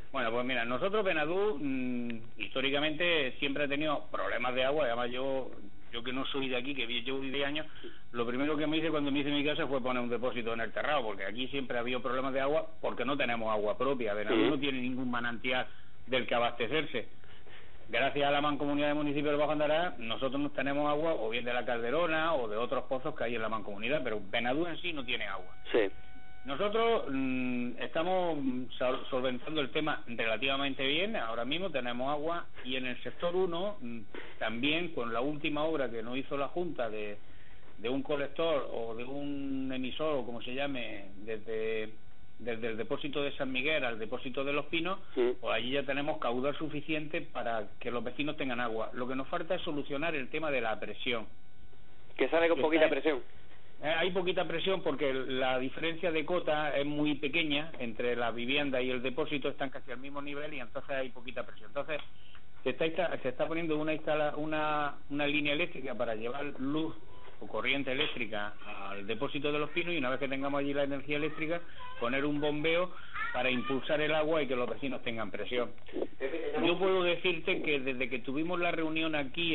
Bueno, pues mira, nosotros Benadú históricamente siempre ha tenido problemas de agua, y además yo que no soy de aquí, que llevo 10 años, lo primero que me hice cuando me hice mi casa fue poner un depósito en el terrado, porque aquí siempre ha habido problemas de agua porque no tenemos agua propia. Benadú no tiene ningún manantial del que abastecerse. Gracias a la Mancomunidad de Municipios del Bajo Andará, nosotros nos tenemos agua o bien de la Calderona o de otros pozos que hay en la Mancomunidad, pero Benadú en sí no tiene agua. Sí. Nosotros estamos solventando el tema relativamente bien, ahora mismo tenemos agua, y en el sector 1 también con la última obra que nos hizo la Junta de un colector o de un emisor o como se llame, desde el depósito de San Miguel al depósito de Los Pinos, pues allí ya tenemos caudal suficiente para que los vecinos tengan agua. Lo que nos falta es solucionar el tema de la presión. Que sale con poquita presión. Hay poquita presión porque la diferencia de cota es muy pequeña entre la vivienda y el depósito, están casi al mismo nivel y entonces hay poquita presión. Entonces se está poniendo una línea eléctrica para llevar luz o corriente eléctrica al depósito de Los Pinos, y una vez que tengamos allí la energía eléctrica, poner un bombeo para impulsar el agua y que los vecinos tengan presión. Yo puedo decirte que desde que tuvimos la reunión aquí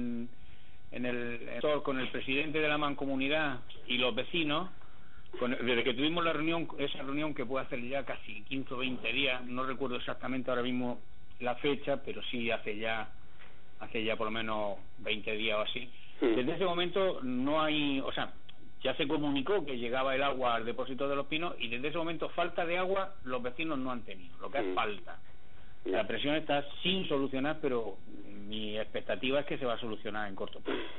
con el presidente de la Mancomunidad y los vecinos, desde que tuvimos esa reunión que puede hacer ya casi 15 o 20 días, no recuerdo exactamente ahora mismo la fecha, pero sí hace ya por lo menos 20 días o así. Desde ese momento no hay, o sea, ya se comunicó que llegaba el agua al depósito de Los Pinos, y desde ese momento falta de agua los vecinos no han tenido, lo que es falta. La presión está sin solucionar, pero mi expectativa es que se va a solucionar en corto plazo.